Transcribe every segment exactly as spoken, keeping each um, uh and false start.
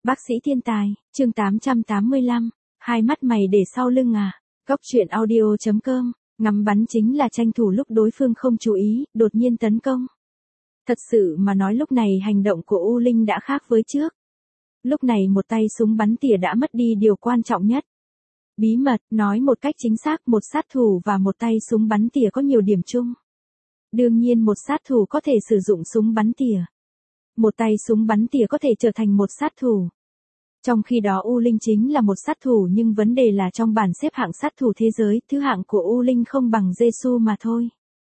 Bác sĩ thiên tài, chương tám trăm tám mươi lăm, hai mắt mày để sau lưng à. Góc truyện audio.com, ngắm bắn chính là tranh thủ lúc đối phương không chú ý, đột nhiên tấn công. Thật sự mà nói lúc này hành động của U Linh đã khác với trước. Lúc này một tay súng bắn tỉa đã mất đi điều quan trọng nhất. Bí mật, nói một cách chính xác, một sát thủ và một tay súng bắn tỉa có nhiều điểm chung. Đương nhiên một sát thủ có thể sử dụng súng bắn tỉa. Một tay súng bắn tỉa có thể trở thành một sát thủ. Trong khi đó U Linh chính là một sát thủ, nhưng vấn đề là trong bảng xếp hạng sát thủ thế giới, thứ hạng của U Linh không bằng Giê-xu mà thôi.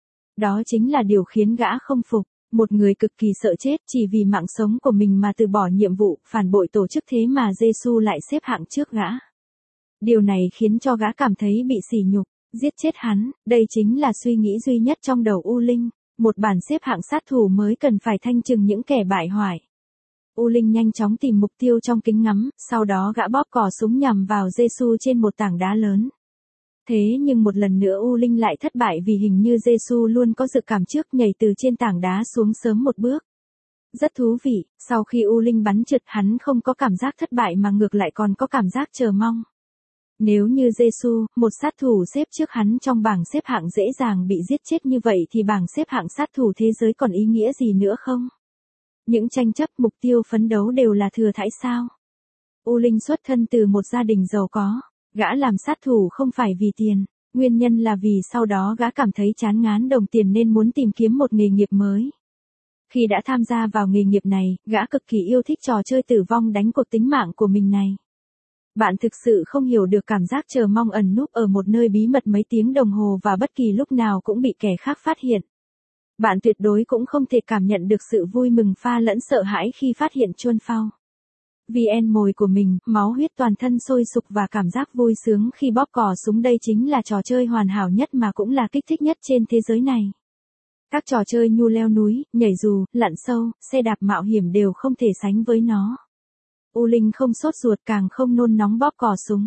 Đó chính là điều khiến gã không phục. Một người cực kỳ sợ chết chỉ vì mạng sống của mình mà từ bỏ nhiệm vụ, phản bội tổ chức, thế mà Giê-xu lại xếp hạng trước gã. Điều này khiến cho gã cảm thấy bị sỉ nhục, giết chết hắn, đây chính là suy nghĩ duy nhất trong đầu U Linh. Một bảng xếp hạng sát thủ mới cần phải thanh trừng những kẻ bại hoại. U Linh nhanh chóng tìm mục tiêu trong kính ngắm, sau đó gã bóp cò súng nhằm vào Giê-xu trên một tảng đá lớn. Thế nhưng một lần nữa U Linh lại thất bại vì hình như Giê-xu luôn có dự cảm trước, nhảy từ trên tảng đá xuống sớm một bước. Rất thú vị, sau khi U Linh bắn trượt, hắn không có cảm giác thất bại mà ngược lại còn có cảm giác chờ mong. Nếu như Giê-xu, một sát thủ xếp trước hắn trong bảng xếp hạng dễ dàng bị giết chết như vậy thì bảng xếp hạng sát thủ thế giới còn ý nghĩa gì nữa không? Những tranh chấp, mục tiêu phấn đấu đều là thừa thãi sao? U Linh xuất thân từ một gia đình giàu có. Gã làm sát thủ không phải vì tiền, nguyên nhân là vì sau đó gã cảm thấy chán ngán đồng tiền nên muốn tìm kiếm một nghề nghiệp mới. Khi đã tham gia vào nghề nghiệp này, gã cực kỳ yêu thích trò chơi tử vong đánh cuộc tính mạng của mình này. Bạn thực sự không hiểu được cảm giác chờ mong ẩn núp ở một nơi bí mật mấy tiếng đồng hồ và bất kỳ lúc nào cũng bị kẻ khác phát hiện. Bạn tuyệt đối cũng không thể cảm nhận được sự vui mừng pha lẫn sợ hãi khi phát hiện chuôn phao. vê en mồi của mình, máu huyết toàn thân sôi sục và cảm giác vui sướng khi bóp cò súng, đây chính là trò chơi hoàn hảo nhất mà cũng là kích thích nhất trên thế giới này. Các trò chơi như leo núi, nhảy dù, lặn sâu, xe đạp mạo hiểm đều không thể sánh với nó. U Linh không sốt ruột, càng không nôn nóng bóp cò súng.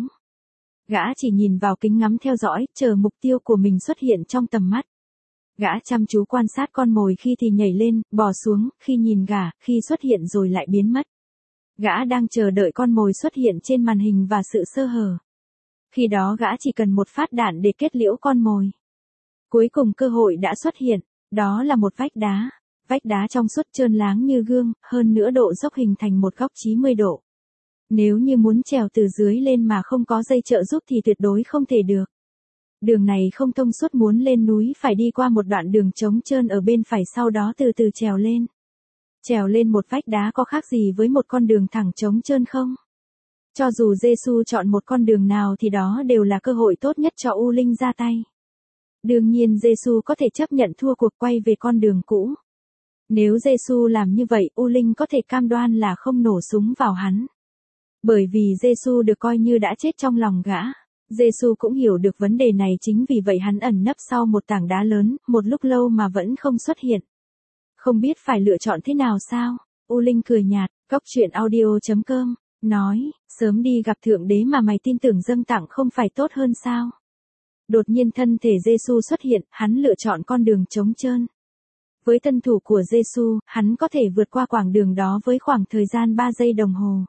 Gã chỉ nhìn vào kính ngắm theo dõi, chờ mục tiêu của mình xuất hiện trong tầm mắt. Gã chăm chú quan sát con mồi, khi thì nhảy lên, bò xuống, khi nhìn gà, khi xuất hiện rồi lại biến mất. Gã đang chờ đợi con mồi xuất hiện trên màn hình và sự sơ hở. Khi đó gã chỉ cần một phát đạn để kết liễu con mồi. Cuối cùng cơ hội đã xuất hiện, đó là một vách đá. Vách đá trong suốt trơn láng như gương, hơn nữa độ dốc hình thành một góc chín mươi độ. Nếu như muốn trèo từ dưới lên mà không có dây trợ giúp thì tuyệt đối không thể được. Đường này không thông suốt, muốn lên núi phải đi qua một đoạn đường trống trơn ở bên phải, sau đó từ từ trèo lên. Trèo lên một vách đá có khác gì với một con đường thẳng trống trơn không? Cho dù Giê-xu chọn một con đường nào thì đó đều là cơ hội tốt nhất cho U Linh ra tay. Đương nhiên Giê-xu có thể chấp nhận thua cuộc, quay về con đường cũ. Nếu Giê-xu làm như vậy, U Linh có thể cam đoan là không nổ súng vào hắn. Bởi vì Giê-xu được coi như đã chết trong lòng gã. Giê-xu cũng hiểu được vấn đề này, chính vì vậy hắn ẩn nấp sau một tảng đá lớn, một lúc lâu mà vẫn không xuất hiện. Không biết phải lựa chọn thế nào sao? U Linh cười nhạt, góc truyện audio.com, nói, sớm đi gặp Thượng Đế mà mày tin tưởng dâng tặng không phải tốt hơn sao? Đột nhiên thân thể Giê-xu xuất hiện, hắn lựa chọn con đường trống trơn. Với thân thủ của Giê-xu, hắn có thể vượt qua quãng đường đó với khoảng thời gian ba giây đồng hồ.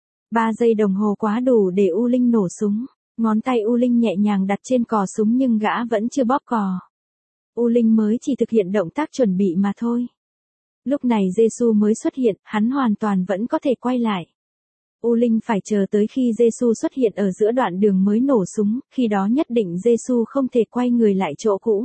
ba giây đồng hồ quá đủ để U Linh nổ súng. Ngón tay U Linh nhẹ nhàng đặt trên cò súng nhưng gã vẫn chưa bóp cò. U Linh mới chỉ thực hiện động tác chuẩn bị mà thôi. Lúc này Giê-xu mới xuất hiện, hắn hoàn toàn vẫn có thể quay lại. U Linh phải chờ tới khi Giê-xu xuất hiện ở giữa đoạn đường mới nổ súng, khi đó nhất định Giê-xu không thể quay người lại chỗ cũ.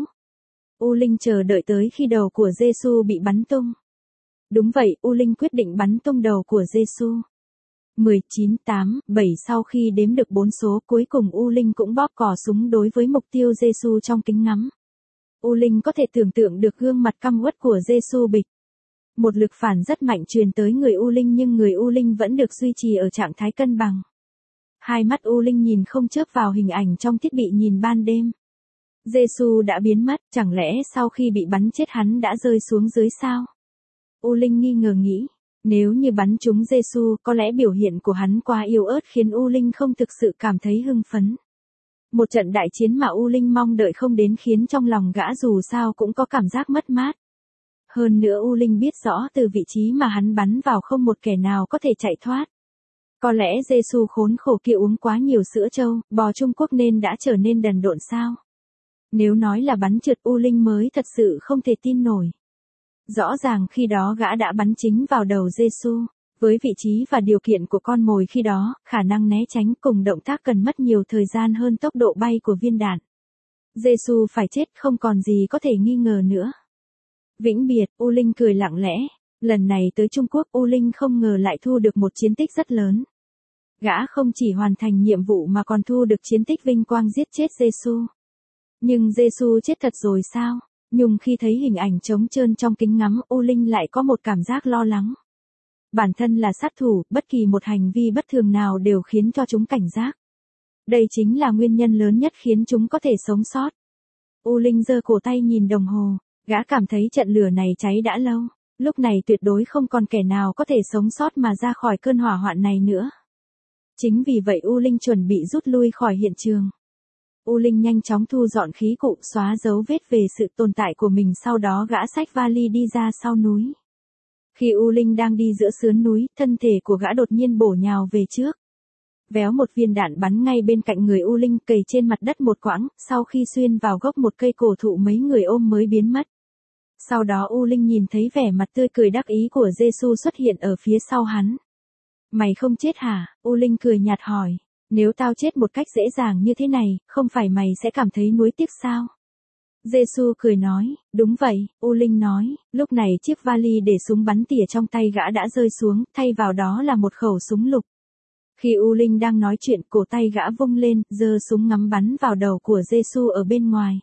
U Linh chờ đợi tới khi đầu của Giê-xu bị bắn tung. Đúng vậy, U Linh quyết định bắn tung đầu của Giê-xu. mười, chín, tám, bảy Sau khi đếm được bốn số, cuối cùng U Linh cũng bóp cò súng đối với mục tiêu Giê-xu trong kính ngắm. U Linh có thể tưởng tượng được gương mặt căm uất của Giê-xu bịch. Một lực phản rất mạnh truyền tới người U Linh, nhưng người U Linh vẫn được duy trì ở trạng thái cân bằng. Hai mắt U Linh nhìn không chớp vào hình ảnh trong thiết bị nhìn ban đêm. Giê-xu đã biến mất, chẳng lẽ sau khi bị bắn chết hắn đã rơi xuống dưới sao? U Linh nghi ngờ nghĩ, nếu như bắn trúng Giê-xu, có lẽ biểu hiện của hắn quá yếu ớt khiến U Linh không thực sự cảm thấy hưng phấn. Một trận đại chiến mà U Linh mong đợi không đến khiến trong lòng gã dù sao cũng có cảm giác mất mát. Hơn nữa U Linh biết rõ từ vị trí mà hắn bắn vào không một kẻ nào có thể chạy thoát. Có lẽ Giê-xu khốn khổ kia uống quá nhiều sữa trâu, bò Trung Quốc nên đã trở nên đần độn sao? Nếu nói là bắn trượt, U Linh mới thật sự không thể tin nổi. Rõ ràng khi đó gã đã bắn chính vào đầu Giê-xu. Với vị trí và điều kiện của con mồi khi đó, khả năng né tránh cùng động tác cần mất nhiều thời gian hơn tốc độ bay của viên đạn. Giê-xu phải chết không còn gì có thể nghi ngờ nữa. Vĩnh biệt, U Linh cười lặng lẽ. Lần này tới Trung Quốc, U Linh không ngờ lại thu được một chiến tích rất lớn. Gã không chỉ hoàn thành nhiệm vụ mà còn thu được chiến tích vinh quang giết chết Giê-xu. Nhưng Giê-xu chết thật rồi sao? Nhưng khi thấy hình ảnh trống trơn trong kính ngắm, U Linh lại có một cảm giác lo lắng. Bản thân là sát thủ, bất kỳ một hành vi bất thường nào đều khiến cho chúng cảnh giác. Đây chính là nguyên nhân lớn nhất khiến chúng có thể sống sót. U Linh giơ cổ tay nhìn đồng hồ, gã cảm thấy trận lửa này cháy đã lâu, lúc này tuyệt đối không còn kẻ nào có thể sống sót mà ra khỏi cơn hỏa hoạn này nữa. Chính vì vậy U Linh chuẩn bị rút lui khỏi hiện trường. U Linh nhanh chóng thu dọn khí cụ, xóa dấu vết về sự tồn tại của mình, sau đó gã xách vali đi ra sau núi. Khi U Linh đang đi giữa sườn núi, thân thể của gã đột nhiên bổ nhào về trước. Véo, một viên đạn bắn ngay bên cạnh người U Linh, cày trên mặt đất một quãng, sau khi xuyên vào gốc một cây cổ thụ mấy người ôm mới biến mất. Sau đó U Linh nhìn thấy vẻ mặt tươi cười đắc ý của Giê-xu xuất hiện ở phía sau hắn. Mày không chết hả? U Linh cười nhạt hỏi. Nếu tao chết một cách dễ dàng như thế này, không phải mày sẽ cảm thấy nuối tiếc sao? Giê-xu cười nói, đúng vậy, U Linh nói, lúc này chiếc vali để súng bắn tỉa trong tay gã đã rơi xuống, thay vào đó là một khẩu súng lục. Khi U Linh đang nói chuyện, cổ tay gã vung lên, giơ súng ngắm bắn vào đầu của Giê-xu ở bên ngoài.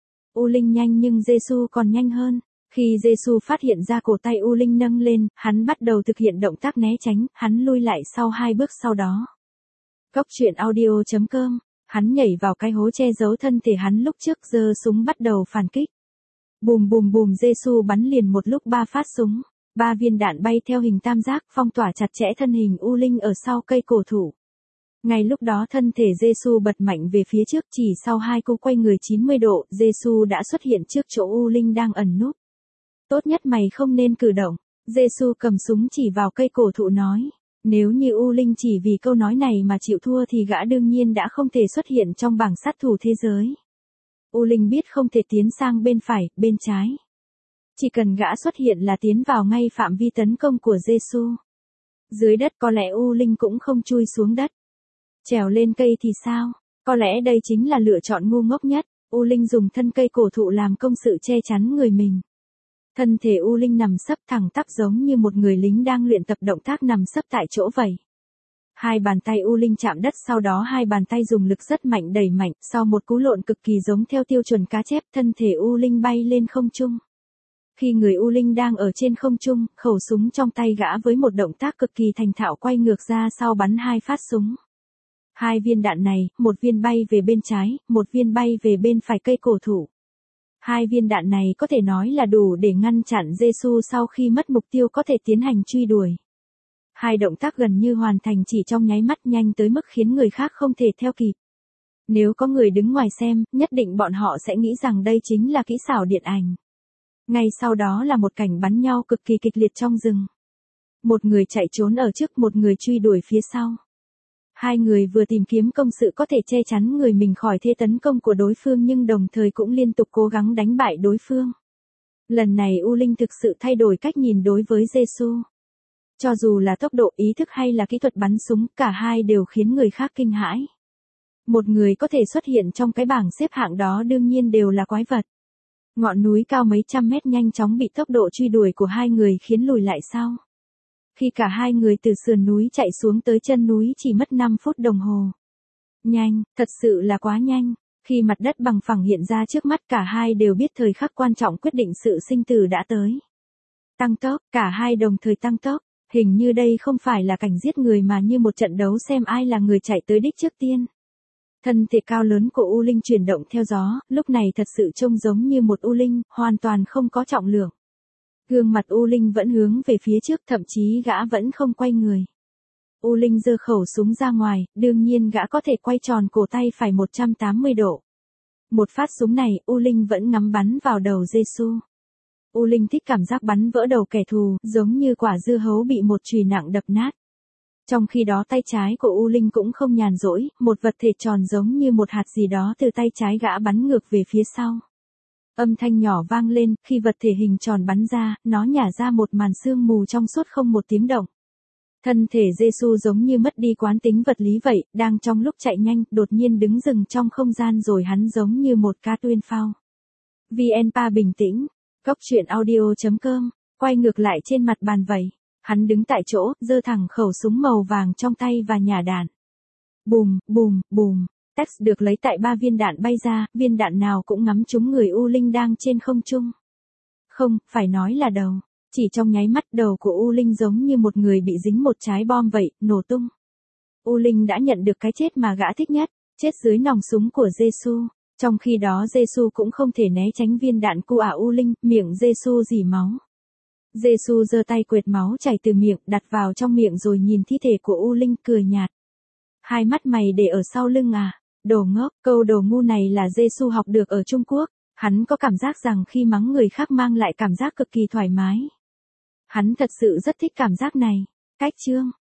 U Linh nhanh nhưng Giê-xu còn nhanh hơn. Khi Giê-xu phát hiện ra cổ tay U Linh nâng lên, hắn bắt đầu thực hiện động tác né tránh, hắn lui lại sau hai bước sau đó. Góc truyện audio chấm com, hắn nhảy vào cái hố che giấu thân thể hắn lúc trước, giơ súng bắt đầu phản kích. Bùm bùm bùm, Giê-xu bắn liền một lúc ba phát súng, ba viên đạn bay theo hình tam giác, phong tỏa chặt chẽ thân hình U Linh ở sau cây cổ thụ. Ngay lúc đó thân thể Giê-xu bật mạnh về phía trước, chỉ sau hai cú quay người chín mươi độ, Giê-xu đã xuất hiện trước chỗ U Linh đang ẩn núp. Tốt nhất mày không nên cử động. Giê-xu cầm súng chỉ vào cây cổ thụ nói. Nếu như U Linh chỉ vì câu nói này mà chịu thua thì gã đương nhiên đã không thể xuất hiện trong bảng sát thủ thế giới. U Linh biết không thể tiến sang bên phải, bên trái. Chỉ cần gã xuất hiện là tiến vào ngay phạm vi tấn công của Giê-xu. Dưới đất có lẽ U Linh cũng không chui xuống đất. Trèo lên cây thì sao? Có lẽ đây chính là lựa chọn ngu ngốc nhất. U Linh dùng thân cây cổ thụ làm công sự che chắn người mình. Thân thể U Linh nằm sấp thẳng tắp giống như một người lính đang luyện tập động tác nằm sấp tại chỗ vậy. Hai bàn tay U Linh chạm đất, sau đó hai bàn tay dùng lực rất mạnh đẩy mạnh, sau một cú lộn cực kỳ giống theo tiêu chuẩn cá chép, thân thể U Linh bay lên không trung. Khi người U Linh đang ở trên không trung, khẩu súng trong tay gã với một động tác cực kỳ thành thạo quay ngược ra sau bắn hai phát súng. Hai viên đạn này, một viên bay về bên trái, một viên bay về bên phải cây cổ thụ. Hai viên đạn này có thể nói là đủ để ngăn chặn Giê-xu sau khi mất mục tiêu có thể tiến hành truy đuổi. Hai động tác gần như hoàn thành chỉ trong nháy mắt, nhanh tới mức khiến người khác không thể theo kịp. Nếu có người đứng ngoài xem, nhất định bọn họ sẽ nghĩ rằng đây chính là kỹ xảo điện ảnh. Ngay sau đó là một cảnh bắn nhau cực kỳ kịch liệt trong rừng. Một người chạy trốn ở trước, một người truy đuổi phía sau. Hai người vừa tìm kiếm công sự có thể che chắn người mình khỏi thế tấn công của đối phương, nhưng đồng thời cũng liên tục cố gắng đánh bại đối phương. Lần này U Linh thực sự thay đổi cách nhìn đối với Giê-xu. Cho dù là tốc độ, ý thức hay là kỹ thuật bắn súng, cả hai đều khiến người khác kinh hãi. Một người có thể xuất hiện trong cái bảng xếp hạng đó đương nhiên đều là quái vật. Ngọn núi cao mấy trăm mét nhanh chóng bị tốc độ truy đuổi của hai người khiến lùi lại sau. Khi cả hai người từ sườn núi chạy xuống tới chân núi chỉ mất năm phút đồng hồ. Nhanh, thật sự là quá nhanh. Khi mặt đất bằng phẳng hiện ra trước mắt, cả hai đều biết thời khắc quan trọng quyết định sự sinh tử đã tới. Tăng tốc, cả hai đồng thời tăng tốc. Hình như đây không phải là cảnh giết người mà như một trận đấu xem ai là người chạy tới đích trước tiên. Thân thể cao lớn của U Linh chuyển động theo gió, lúc này thật sự trông giống như một U Linh, hoàn toàn không có trọng lượng. Gương mặt U Linh vẫn hướng về phía trước, thậm chí gã vẫn không quay người. U Linh giơ khẩu súng ra ngoài, đương nhiên gã có thể quay tròn cổ tay phải một trăm tám mươi độ. Một phát súng này, U Linh vẫn ngắm bắn vào đầu Giê-xu. U Linh thích cảm giác bắn vỡ đầu kẻ thù, giống như quả dưa hấu bị một chùy nặng đập nát. Trong khi đó tay trái của U Linh cũng không nhàn rỗi, một vật thể tròn giống như một hạt gì đó từ tay trái gã bắn ngược về phía sau. Âm thanh nhỏ vang lên, khi vật thể hình tròn bắn ra, nó nhả ra một màn sương mù trong suốt không một tiếng động. Thân thể Giê-xu giống như mất đi quán tính vật lý vậy, đang trong lúc chạy nhanh, đột nhiên đứng dừng trong không gian rồi hắn giống như một cá tuyên phao. vê en pê a bình tĩnh, Góc truyện audio chấm com, quay ngược lại trên mặt bàn vậy. Hắn đứng tại chỗ, giơ thẳng khẩu súng màu vàng trong tay và nhả đạn. Bùm, bùm, bùm, Tex được lấy tại ba viên đạn bay ra, viên đạn nào cũng ngắm trúng người U Linh đang trên không trung. Không, phải nói là đầu. Chỉ trong nháy mắt đầu của U Linh giống như một người bị dính một trái bom vậy, nổ tung. U Linh đã nhận được cái chết mà gã thích nhất, chết dưới nòng súng của Giê-xu. Trong khi đó Giê-xu cũng không thể né tránh viên đạn của ả U Linh, miệng Giê-xu rỉ máu. Giê-xu giơ tay quệt máu chảy từ miệng, đặt vào trong miệng rồi nhìn thi thể của U Linh cười nhạt. Hai mắt mày để ở sau lưng à? Đồ ngốc, câu đồ ngu này là Giê-xu học được ở Trung Quốc. Hắn có cảm giác rằng khi mắng người khác mang lại cảm giác cực kỳ thoải mái. Hắn thật sự rất thích cảm giác này. Cách chương